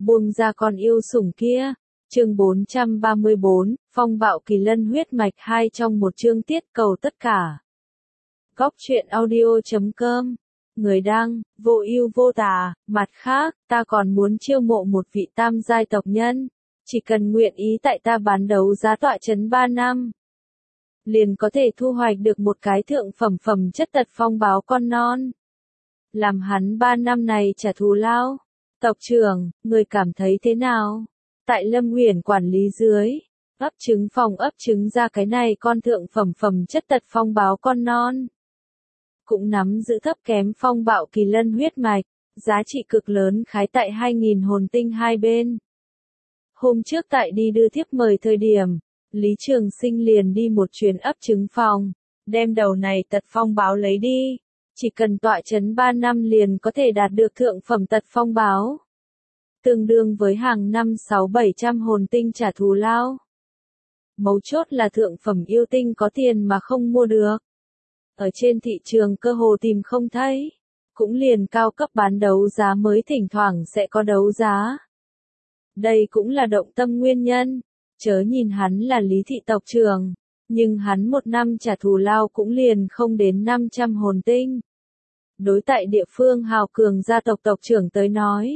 buông ra con yêu sủng kia. Chương 434, phong bạo kỳ lân huyết mạch 2 trong một chương tiết cầu tất cả. Góc truyện audio.com. Người đăng, vô ưu vô tà. Mặt khác, ta còn muốn chiêu mộ một vị tam giai tộc nhân. Chỉ cần nguyện ý tại ta bán đấu giá tọa trấn 3 năm. Liền có thể thu hoạch được một cái thượng phẩm chất tật phong báo con non. Làm hắn 3 năm này trả thù lao. Tộc trưởng, người cảm thấy thế nào? Tại Lâm Uyển quản lý dưới, ấp trứng ra cái này con thượng phẩm chất tật phong báo con non. Cũng nắm giữ thấp kém phong bạo kỳ lân huyết mạch, giá trị cực lớn khái tại 2.000 hồn tinh hai bên. Hôm trước tại đi đưa thiếp mời thời điểm, Lý Trường Sinh liền đi một chuyến ấp trứng phòng, đem đầu này tật phong báo lấy đi. Chỉ cần tọa trấn 3 năm liền có thể đạt được thượng phẩm tật phong báo. Tương đương với hàng năm 600-700 hồn tinh trả thù lao. Mấu chốt là thượng phẩm yêu tinh có tiền mà không mua được. Ở trên thị trường cơ hồ tìm không thấy. Cũng liền cao cấp bán đấu giá mới thỉnh thoảng sẽ có đấu giá. Đây cũng là động tâm nguyên nhân. Chớ nhìn hắn là Lý thị tộc trưởng. Nhưng hắn một năm trả thù lao cũng liền không đến 500 hồn tinh. Đối tại địa phương hào cường gia tộc tộc trưởng tới nói.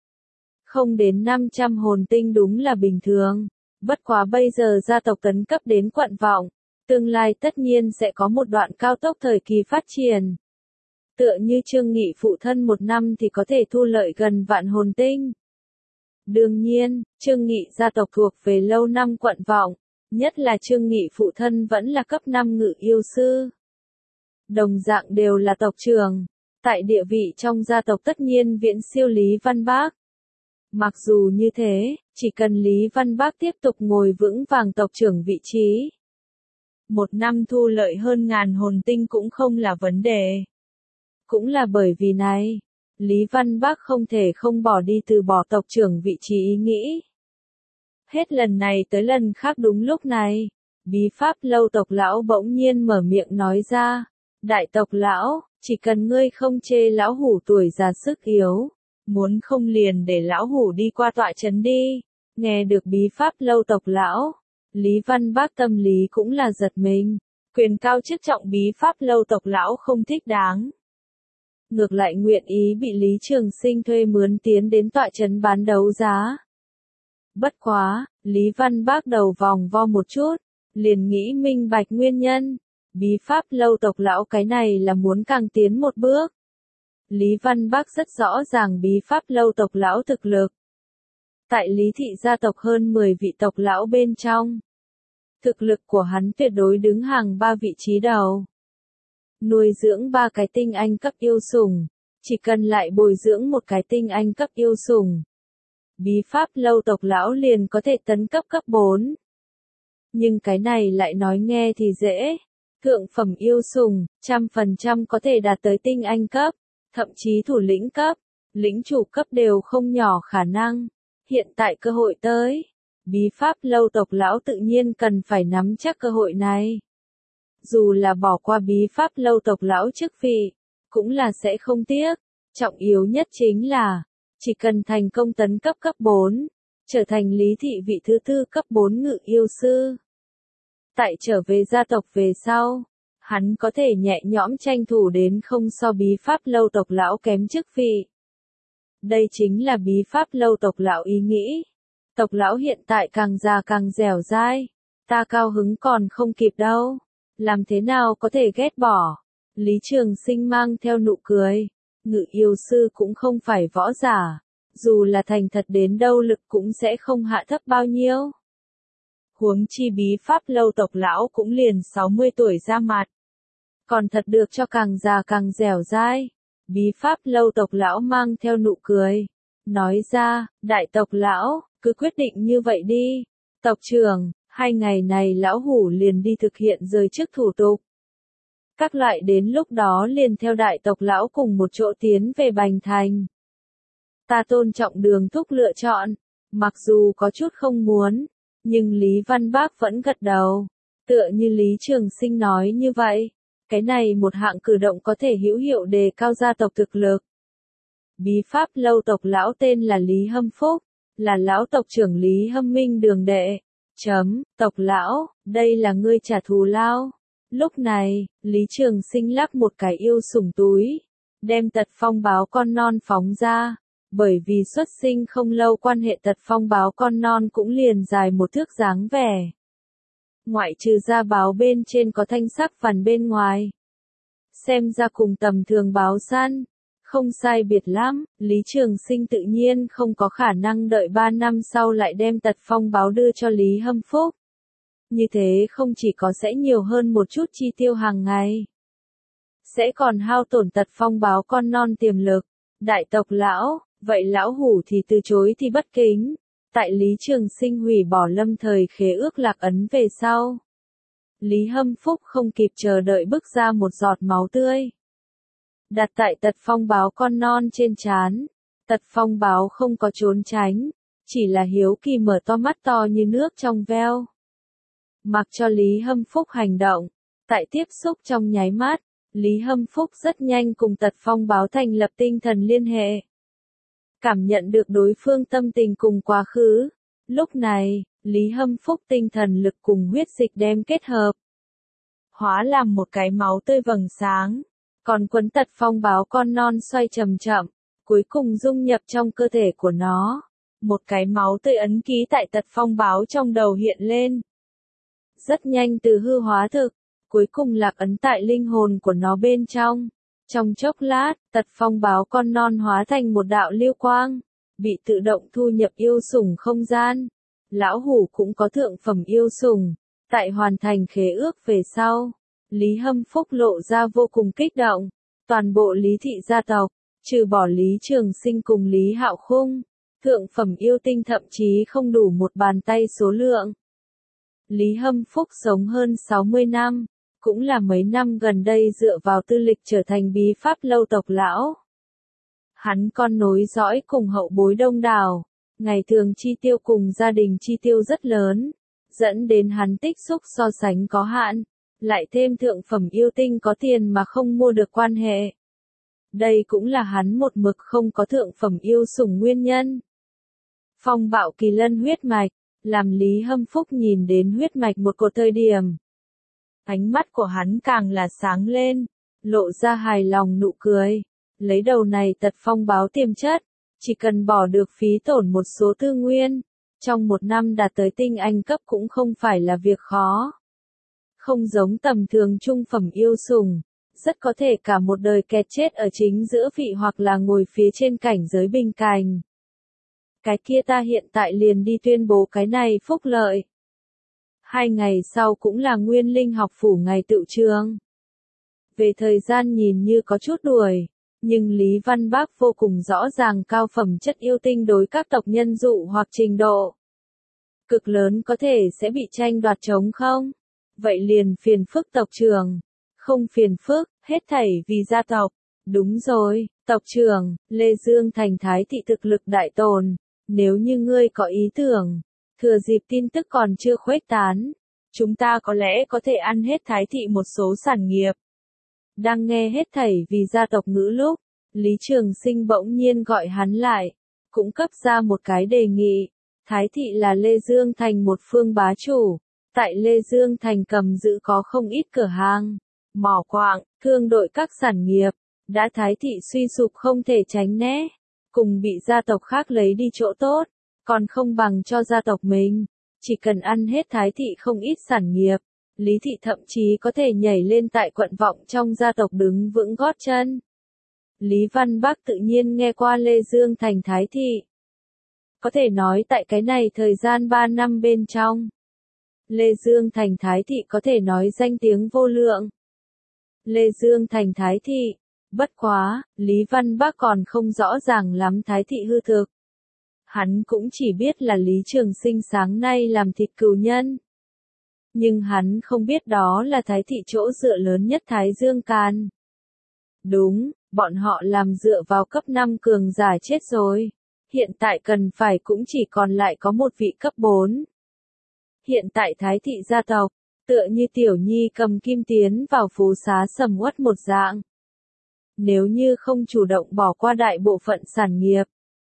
Không đến 500 hồn tinh đúng là bình thường. Bất quá bây giờ gia tộc tấn cấp đến quận vọng. Tương lai tất nhiên sẽ có một đoạn cao tốc thời kỳ phát triển. Tựa như Trương Nghị phụ thân một năm thì có thể thu lợi gần vạn hồn tinh. Đương nhiên, Trương Nghị gia tộc thuộc về lâu năm quận vọng. Nhất là Trương Nghị phụ thân vẫn là cấp 5 ngự yêu sư. Đồng dạng đều là tộc trưởng. Tại địa vị trong gia tộc tất nhiên viễn siêu Lý Văn Bác. Mặc dù như thế, chỉ cần Lý Văn Bác tiếp tục ngồi vững vàng tộc trưởng vị trí. Một năm thu lợi hơn ngàn hồn tinh cũng không là vấn đề. Cũng là bởi vì này, Lý Văn Bác không thể không bỏ đi từ bỏ tộc trưởng vị trí ý nghĩ. Hết lần này tới lần khác đúng lúc này, bí pháp lâu tộc lão bỗng nhiên mở miệng nói ra. Đại tộc lão, chỉ cần ngươi không chê lão hủ tuổi già sức yếu. Muốn không liền để lão hủ đi qua tọa trấn đi. Nghe được bí pháp lâu tộc lão, Lý Văn Bác tâm lý cũng là giật mình. Quyền cao chức trọng bí pháp lâu tộc lão không thích đáng. Ngược lại nguyện ý bị Lý Trường Sinh thuê mướn tiến đến tọa trấn bán đấu giá. Bất quá, Lý Văn Bác đầu vòng vo một chút, liền nghĩ minh bạch nguyên nhân. Bí pháp lâu tộc lão cái này là muốn càng tiến một bước. Lý Văn Bác rất rõ ràng bí pháp lâu tộc lão thực lực. Tại Lý thị gia tộc hơn 10 vị tộc lão bên trong. Thực lực của hắn tuyệt đối đứng hàng 3 vị trí đầu. Nuôi dưỡng 3 cái tinh anh cấp yêu sủng. Chỉ cần lại bồi dưỡng một cái tinh anh cấp yêu sủng. Bí pháp lâu tộc lão liền có thể tấn cấp cấp 4. Nhưng cái này lại nói nghe thì dễ. Thượng phẩm yêu sủng, 100% có thể đạt tới tinh anh cấp. Thậm chí thủ lĩnh cấp, lĩnh chủ cấp đều không nhỏ khả năng. Hiện tại cơ hội tới. Bí pháp lâu tộc lão tự nhiên cần phải nắm chắc cơ hội này. Dù là bỏ qua bí pháp lâu tộc lão chức vị, cũng là sẽ không tiếc. Trọng yếu nhất chính là, chỉ cần thành công tấn cấp cấp 4, trở thành Lý thị vị thứ tư cấp 4 ngự yêu sư. Tại trở về gia tộc về sau. Hắn có thể nhẹ nhõm tranh thủ đến không so bí pháp lâu tộc lão kém chức vị. Đây chính là bí pháp lâu tộc lão ý nghĩ. Tộc lão hiện tại càng già càng dẻo dai. Ta cao hứng còn không kịp đâu. Làm thế nào có thể ghét bỏ. Lý Trường Sinh mang theo nụ cười. Ngự yêu sư cũng không phải võ giả. Dù là thành thật đến đâu lực cũng sẽ không hạ thấp bao nhiêu. Huống chi bí pháp lâu tộc lão cũng liền 60 tuổi ra mặt. Còn thật được cho càng già càng dẻo dai. Bí pháp lâu tộc lão mang theo nụ cười. Nói ra, đại tộc lão, cứ quyết định như vậy đi. Tộc trưởng, 2 ngày này lão hủ liền đi thực hiện rời chức thủ tục. Các loại đến lúc đó liền theo đại tộc lão cùng một chỗ tiến về Bành Thành. Ta tôn trọng Đường Thúc lựa chọn. Mặc dù có chút không muốn, nhưng Lý Văn Bác vẫn gật đầu. Tựa như Lý Trường Sinh nói như vậy. Cái này một hạng cử động có thể hữu hiệu đề cao gia tộc thực lực. Bí pháp lâu tộc lão tên là Lý Hâm Phúc, là lão tộc trưởng Lý Hâm Minh đường đệ. Tộc lão, đây là ngươi trả thù lao. Lúc này, Lý Trường Sinh lắp một cái yêu sủng túi, đem Tật Phong báo con non phóng ra. Bởi vì xuất sinh không lâu quan hệ Tật Phong báo con non cũng liền dài một thước dáng vẻ. Ngoại trừ da báo bên trên có thanh sắc phần bên ngoài. Xem ra cùng tầm thường báo săn, không sai biệt lắm, Lý Trường Sinh tự nhiên không có khả năng đợi 3 năm sau lại đem Tật Phong báo đưa cho Lý Hâm Phúc. Như thế không chỉ có sẽ nhiều hơn một chút chi tiêu hàng ngày, sẽ còn hao tổn Tật Phong báo con non tiềm lực. Đại tộc lão, vậy lão hủ thì từ chối thì bất kính. Tại Lý Trường Sinh hủy bỏ lâm thời khế ước lạc ấn về sau, Lý Hâm Phúc không kịp chờ đợi bức ra một giọt máu tươi, đặt tại Tật Phong báo con non trên trán. Tật Phong báo không có trốn tránh, chỉ là hiếu kỳ mở to mắt to như nước trong veo. Mặc cho Lý Hâm Phúc hành động, tại tiếp xúc trong nháy mắt, Lý Hâm Phúc rất nhanh cùng Tật Phong báo thành lập tinh thần liên hệ. Cảm nhận được đối phương tâm tình cùng quá khứ. Lúc này, Lý Hâm Phúc tinh thần lực cùng huyết dịch đem kết hợp, hóa làm một cái máu tươi vầng sáng, còn quấn Tật Phong báo con non xoay chậm chậm, cuối cùng dung nhập trong cơ thể của nó. Một cái máu tươi ấn ký tại Tật Phong báo trong đầu hiện lên. Rất nhanh từ hư hóa thực, cuối cùng lạc ấn tại linh hồn của nó bên trong. Trong chốc lát, Tật Phong báo con non hóa thành một đạo lưu quang, bị tự động thu nhập yêu sủng không gian. Lão hủ cũng có thượng phẩm yêu sủng. Tại hoàn thành khế ước về sau, Lý Hâm Phúc lộ ra vô cùng kích động. Toàn bộ Lý thị gia tộc, trừ bỏ Lý Trường Sinh cùng Lý Hạo Khung, thượng phẩm yêu tinh thậm chí không đủ một bàn tay số lượng. Lý Hâm Phúc sống hơn 60 năm, cũng là mấy năm gần đây dựa vào tư lịch trở thành bí pháp lâu tộc lão. Hắn con nối dõi cùng hậu bối đông đảo, ngày thường chi tiêu cùng gia đình chi tiêu rất lớn, dẫn đến hắn tích xúc so sánh có hạn, lại thêm thượng phẩm yêu tinh có tiền mà không mua được quan hệ. Đây cũng là hắn một mực không có thượng phẩm yêu sủng nguyên nhân. Phong bạo kỳ lân huyết mạch, làm Lý Hâm Phúc nhìn đến huyết mạch một cột thời điểm. Ánh mắt của hắn càng là sáng lên, lộ ra hài lòng nụ cười. Lấy đầu này Tật Phong báo tiềm chất, chỉ cần bỏ được phí tổn một số tư nguyên, trong một năm đạt tới tinh anh cấp cũng không phải là việc khó. Không giống tầm thường trung phẩm yêu sủng, rất có thể cả một đời kẹt chết ở chính giữa vị hoặc là ngồi phía trên cảnh giới bình cảnh. Cái kia ta hiện tại liền đi tuyên bố cái này phúc lợi. 2 ngày sau cũng là Nguyên Linh học phủ ngày tựu trường. Về thời gian nhìn như có chút đuổi, nhưng Lý Văn Bác vô cùng rõ ràng cao phẩm chất yêu tinh đối các tộc nhân dụ hoặc trình độ cực lớn có thể sẽ bị tranh đoạt trống không. Vậy liền phiền phức tộc trưởng. Không phiền phức, hết thảy vì gia tộc. Đúng rồi, tộc trưởng, Lê Dương thành thái thị thực lực đại tồn. Nếu như ngươi có ý tưởng, thừa dịp tin tức còn chưa khuếch tán, chúng ta có lẽ có thể ăn hết thái thị một số sản nghiệp. Đang nghe hết thảy vì gia tộc ngữ lúc, Lý Trường Sinh bỗng nhiên gọi hắn lại, cũng cấp ra một cái đề nghị. Thái thị là Lê Dương thành một phương bá chủ, tại Lê Dương thành cầm giữ có không ít cửa hàng, mỏ quạng, thương đội các sản nghiệp, đã thái thị suy sụp không thể tránh né, cùng bị gia tộc khác lấy đi chỗ tốt, còn không bằng cho gia tộc mình. Chỉ cần ăn hết thái thị không ít sản nghiệp, Lý thị thậm chí có thể nhảy lên tại quận vọng trong gia tộc đứng vững gót chân. Lý Văn Bắc tự nhiên nghe qua Lê Dương thành thái thị. Có thể nói tại cái này thời gian 3 năm bên trong, Lê Dương thành thái thị có thể nói danh tiếng vô lượng. Lê Dương thành thái thị, bất quá, Lý Văn Bắc còn không rõ ràng lắm thái thị hư thực. Hắn cũng chỉ biết là Lý Trường Sinh sáng nay làm thịt cừu nhân. Nhưng hắn không biết đó là thái thị chỗ dựa lớn nhất Thái Dương Can. Đúng, bọn họ làm dựa vào cấp 5 cường giả chết rồi. Hiện tại cần phải cũng chỉ còn lại có một vị cấp 4. Hiện tại thái thị gia tộc, tựa như tiểu nhi cầm kim tiến vào phú xá sầm uất một dạng. Nếu như không chủ động bỏ qua đại bộ phận sản nghiệp,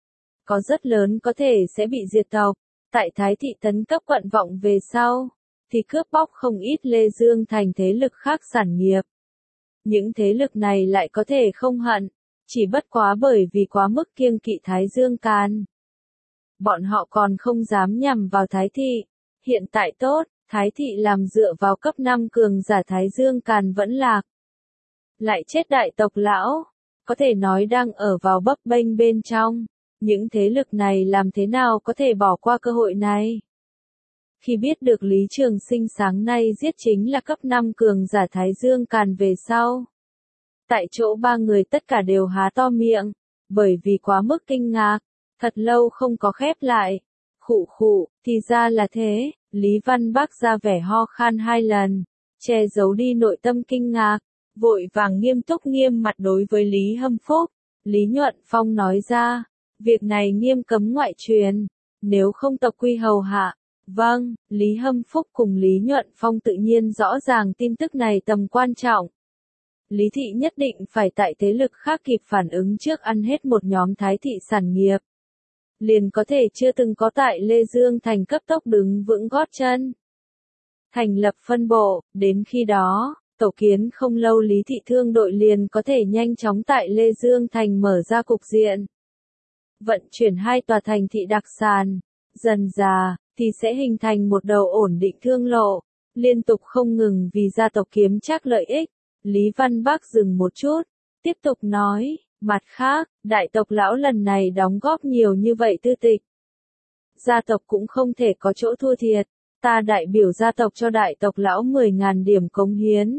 có rất lớn có thể sẽ bị diệt tộc. Tại Thái thị tấn cấp quận vọng về sau, thì cướp bóc không ít Lê Dương Thành thế lực khác sản nghiệp. Những thế lực này lại có thể không hận, chỉ bất quá bởi vì quá mức kiêng kỵ Thái Dương Can. Bọn họ còn không dám nhằm vào Thái thị. Hiện tại tốt, Thái thị làm dựa vào cấp 5 cường giả Thái Dương Càn vẫn lạc. Lại chết đại tộc lão, có thể nói đang ở vào bấp bênh bên trong. Những thế lực này làm thế nào có thể bỏ qua cơ hội này? Khi biết được Lý Trường Sinh sáng nay giết chính là cấp 5 cường giả Thái Dương Càn về sau. Tại chỗ ba người tất cả đều há to miệng, bởi vì quá mức kinh ngạc, thật lâu không có khép lại. Khụ khụ, thì ra là thế, Lý Văn Bác ra vẻ ho khan 2 lần, che giấu đi nội tâm kinh ngạc, vội vàng nghiêm túc nghiêm mặt đối với Lý Hâm Phúc. Lý Nhuận Phong nói ra, việc này nghiêm cấm ngoại truyền, nếu không tộc quy hầu hạ. Vâng, Lý Hâm Phúc cùng Lý Nhuận Phong tự nhiên rõ ràng tin tức này tầm quan trọng. Lý thị nhất định phải tại thế lực khác kịp phản ứng trước ăn hết một nhóm Thái thị sản nghiệp. Liền có thể chưa từng có tại Lê Dương Thành cấp tốc đứng vững gót chân. Thành lập phân bộ, đến khi đó, tổ kiến không lâu Lý thị thương đội liền có thể nhanh chóng tại Lê Dương Thành mở ra cục diện. Vận chuyển 2 tòa thành thị đặc sản, dần dà, thì sẽ hình thành một đầu ổn định thương lộ, liên tục không ngừng vì gia tộc kiếm trác lợi ích. Lý Văn Bác dừng một chút, tiếp tục nói, mặt khác, đại tộc lão lần này đóng góp nhiều như vậy tư tịch. Gia tộc cũng không thể có chỗ thua thiệt, ta đại biểu gia tộc cho đại tộc lão 10.000 điểm cống hiến.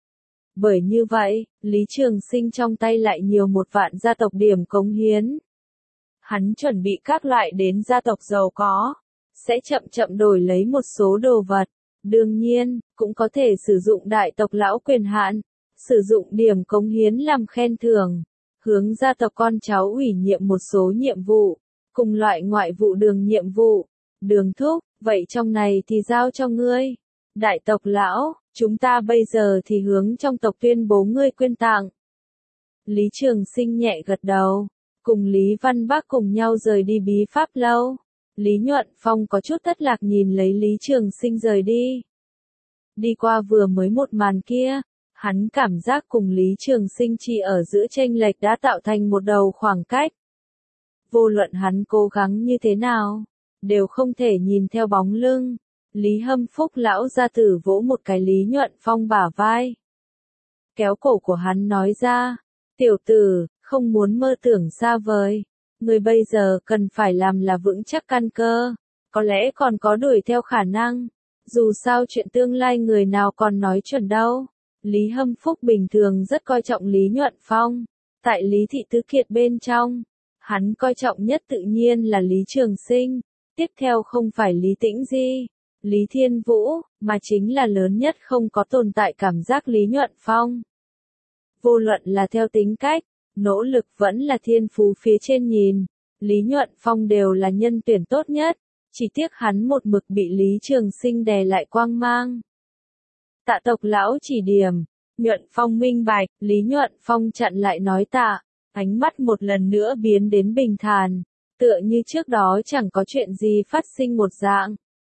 Bởi như vậy, Lý Trường Sinh trong tay lại nhiều 1 vạn gia tộc điểm cống hiến. Hắn chuẩn bị các loại đến gia tộc giàu có, sẽ chậm chậm đổi lấy một số đồ vật. Đương nhiên, cũng có thể sử dụng đại tộc lão quyền hạn, sử dụng điểm cống hiến làm khen thưởng, hướng gia tộc con cháu ủy nhiệm một số nhiệm vụ, cùng loại ngoại vụ đường nhiệm vụ. Đường thúc, vậy trong này thì giao cho ngươi. Đại tộc lão, chúng ta bây giờ thì hướng trong tộc tuyên bố ngươi quyên tặng. Lý Trường Sinh nhẹ gật đầu, cùng Lý Văn Bác cùng nhau rời đi bí pháp lâu. Lý Nhuận Phong có chút thất lạc nhìn lấy Lý Trường Sinh rời đi. Đi qua vừa mới một màn kia, hắn cảm giác cùng Lý Trường Sinh chỉ ở giữa chênh lệch đã tạo thành một đầu khoảng cách. Vô luận hắn cố gắng như thế nào, đều không thể nhìn theo bóng lưng. Lý Hâm Phúc lão gia tử vỗ một cái Lý Nhuận Phong bả vai. Kéo cổ của hắn nói ra, tiểu tử, không muốn mơ tưởng xa vời. Người bây giờ cần phải làm là vững chắc căn cơ, có lẽ còn có đuổi theo khả năng. Dù sao chuyện tương lai người nào còn nói chuẩn đâu. Lý Hâm Phúc bình thường rất coi trọng Lý Nhuận Phong. Tại Lý Thị Tứ Kiệt bên trong, hắn coi trọng nhất tự nhiên là Lý Trường Sinh. Tiếp theo không phải Lý Tĩnh Di, Lý Thiên Vũ, mà chính là lớn nhất không có tồn tại cảm giác Lý Nhuận Phong. Vô luận là theo tính cách, nỗ lực vẫn là thiên phú phía trên nhìn, Lý Nhuận Phong đều là nhân tuyển tốt nhất, chỉ tiếc hắn một mực bị Lý Trường Sinh đè lại quang mang. Tạ tộc lão chỉ điểm, Nhuận Phong minh bạch, Lý Nhuận Phong chặn lại nói tạ, ánh mắt một lần nữa biến đến bình thản, tựa như trước đó chẳng có chuyện gì phát sinh một dạng.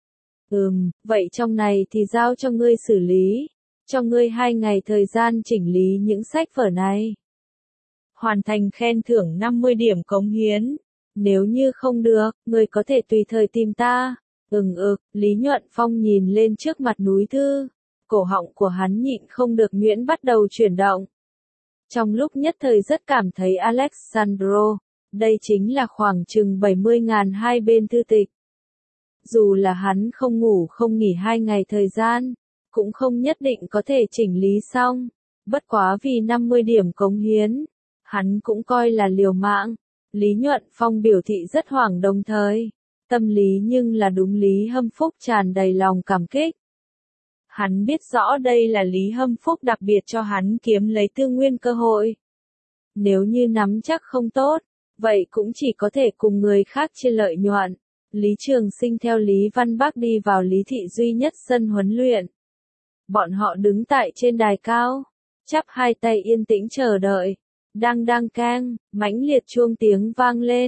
Vậy trong này thì giao cho ngươi xử lý, cho ngươi 2 ngày thời gian chỉnh lý những sách vở này. Hoàn thành khen thưởng 50 điểm cống hiến. Nếu như không được, ngươi có thể tùy thời tìm ta. Lý Nhuận Phong nhìn lên trước mặt núi thư. Cổ họng của hắn nhịn không được nhuyễn bắt đầu chuyển động. Trong lúc nhất thời rất cảm thấy Alexandro, đây chính là khoảng chừng 70.000 2 bên thư tịch. Dù là hắn không ngủ không nghỉ 2 ngày thời gian, cũng không nhất định có thể chỉnh lý xong. Bất quá vì 50 điểm cống hiến, hắn cũng coi là liều mạng. Lý Nhuận Phong biểu thị rất hoảng đồng thời. Tâm lý nhưng là đúng Lý Hâm Phúc tràn đầy lòng cảm kích. Hắn biết rõ đây là Lý Hâm Phúc đặc biệt cho hắn kiếm lấy tư nguyên cơ hội. Nếu như nắm chắc không tốt, vậy cũng chỉ có thể cùng người khác chia lợi nhuận. Lý Trường Sinh theo Lý Văn Bác đi vào Lý Thị duy nhất sân huấn luyện. Bọn họ đứng tại trên đài cao, chắp 2 tay yên tĩnh chờ đợi. Đang keng, mãnh liệt chuông tiếng vang lên.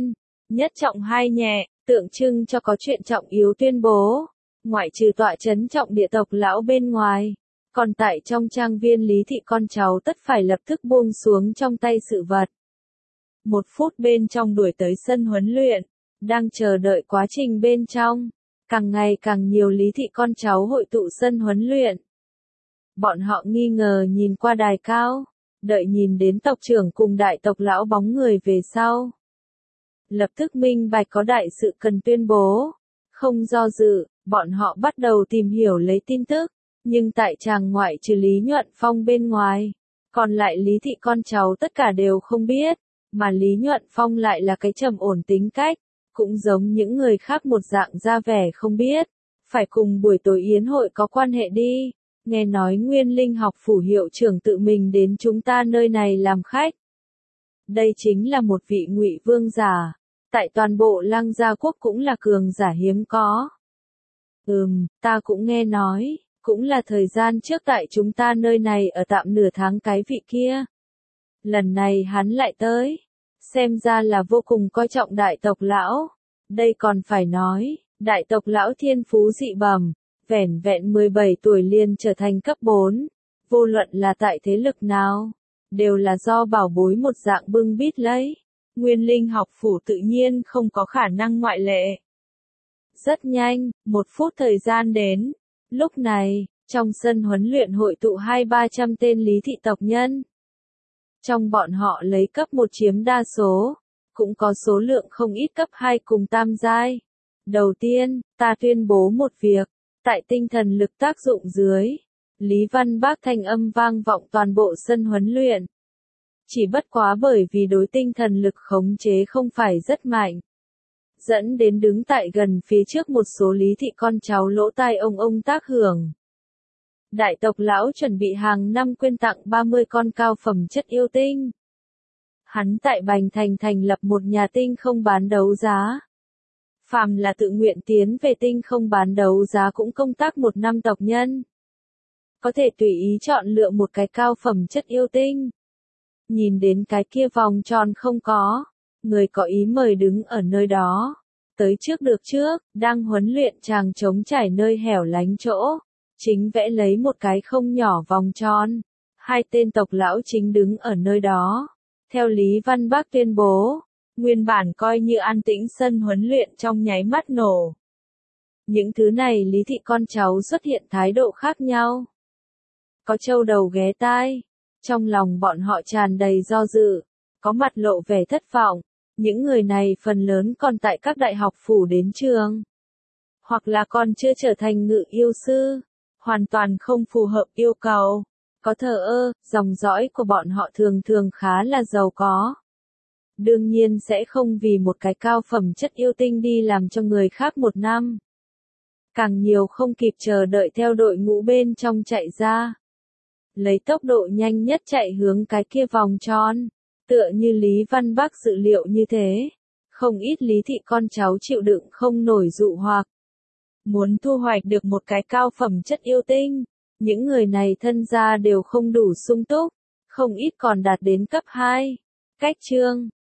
Nhất trọng hai nhẹ, tượng trưng cho có chuyện trọng yếu tuyên bố. Ngoại trừ tọa chấn trọng địa tộc lão bên ngoài. Còn tại trong trang viên Lý Thị con cháu tất phải lập tức buông xuống trong tay sự vật. 1 phút bên trong đuổi tới sân huấn luyện, đang chờ đợi quá trình bên trong. Càng ngày càng nhiều Lý Thị con cháu hội tụ sân huấn luyện. Bọn họ nghi ngờ nhìn qua đài cao, đợi nhìn đến tộc trưởng cùng đại tộc lão bóng người về sau. Lập tức minh bạch có đại sự cần tuyên bố. Không do dự, bọn họ bắt đầu tìm hiểu lấy tin tức. Nhưng tại tràng ngoại trừ Lý Nhuận Phong bên ngoài, còn lại Lý Thị con cháu tất cả đều không biết, mà Lý Nhuận Phong lại là cái trầm ổn tính cách, cũng giống những người khác một dạng ra vẻ không biết, phải cùng buổi tối yến hội có quan hệ đi, nghe nói Nguyên Linh học phủ hiệu trưởng tự mình đến chúng ta nơi này làm khách. Đây chính là một vị Ngụy vương giả, tại toàn bộ Lăng Gia quốc cũng là cường giả hiếm có. Ta cũng nghe nói. Cũng là thời gian trước tại chúng ta nơi này ở tạm nửa tháng cái vị kia. Lần này hắn lại tới. Xem ra là vô cùng coi trọng đại tộc lão. Đây còn phải nói, đại tộc lão thiên phú dị bẩm, vẻn vẹn 17 tuổi liền trở thành cấp 4. Vô luận là tại thế lực nào, đều là do bảo bối một dạng bưng bít lấy. Nguyên Linh học phủ tự nhiên không có khả năng ngoại lệ. Rất nhanh, 1 phút thời gian đến. Lúc này, trong sân huấn luyện hội tụ 200-300 tên Lý Thị tộc nhân. Trong bọn họ lấy cấp 1 chiếm đa số, cũng có số lượng không ít cấp 2 cùng tam giai. Đầu tiên, ta tuyên bố một việc, tại tinh thần lực tác dụng dưới, Lý Văn Bác thanh âm vang vọng toàn bộ sân huấn luyện. Chỉ bất quá bởi vì đối tinh thần lực khống chế không phải rất mạnh. Dẫn đến đứng tại gần phía trước một số Lý Thị con cháu lỗ tai ông tác hưởng. Đại tộc lão chuẩn bị hàng năm quyên tặng 30 con cao phẩm chất yêu tinh. Hắn tại Bành Thành thành lập một nhà tinh không bán đấu giá. Phàm là tự nguyện tiến về tinh không bán đấu giá cũng công tác 1 năm tộc nhân. Có thể tùy ý chọn lựa một cái cao phẩm chất yêu tinh. Nhìn đến cái kia vòng tròn không có. Người có ý mời đứng ở nơi đó. Tới trước được trước, đang huấn luyện chàng trống trải nơi hẻo lánh chỗ. Chính vẽ lấy một cái không nhỏ vòng tròn. 2 tên tộc lão chính đứng ở nơi đó. Theo Lý Văn Bác tuyên bố, nguyên bản coi như an tĩnh sân huấn luyện trong nháy mắt nổ. Những thứ này Lý Thị con cháu xuất hiện thái độ khác nhau. Có trâu đầu ghé tai. Trong lòng bọn họ tràn đầy do dự. Có mặt lộ vẻ thất vọng. Những người này phần lớn còn tại các đại học phủ đến trường. Hoặc là còn chưa trở thành ngự yêu sư. Hoàn toàn không phù hợp yêu cầu. Có thờ ơ, dòng dõi của bọn họ thường thường khá là giàu có. Đương nhiên sẽ không vì một cái cao phẩm chất yêu tinh đi làm cho người khác 1 năm. Càng nhiều không kịp chờ đợi theo đội ngũ bên trong chạy ra. Lấy tốc độ nhanh nhất chạy hướng cái kia vòng tròn. Tựa như Lý Văn Bác dự liệu như thế. Không ít Lý Thị con cháu chịu đựng không nổi dụ hoặc. Muốn thu hoạch được một cái cao phẩm chất yêu tinh. Những người này thân gia đều không đủ sung túc. Không ít còn đạt đến cấp 2. Cách chương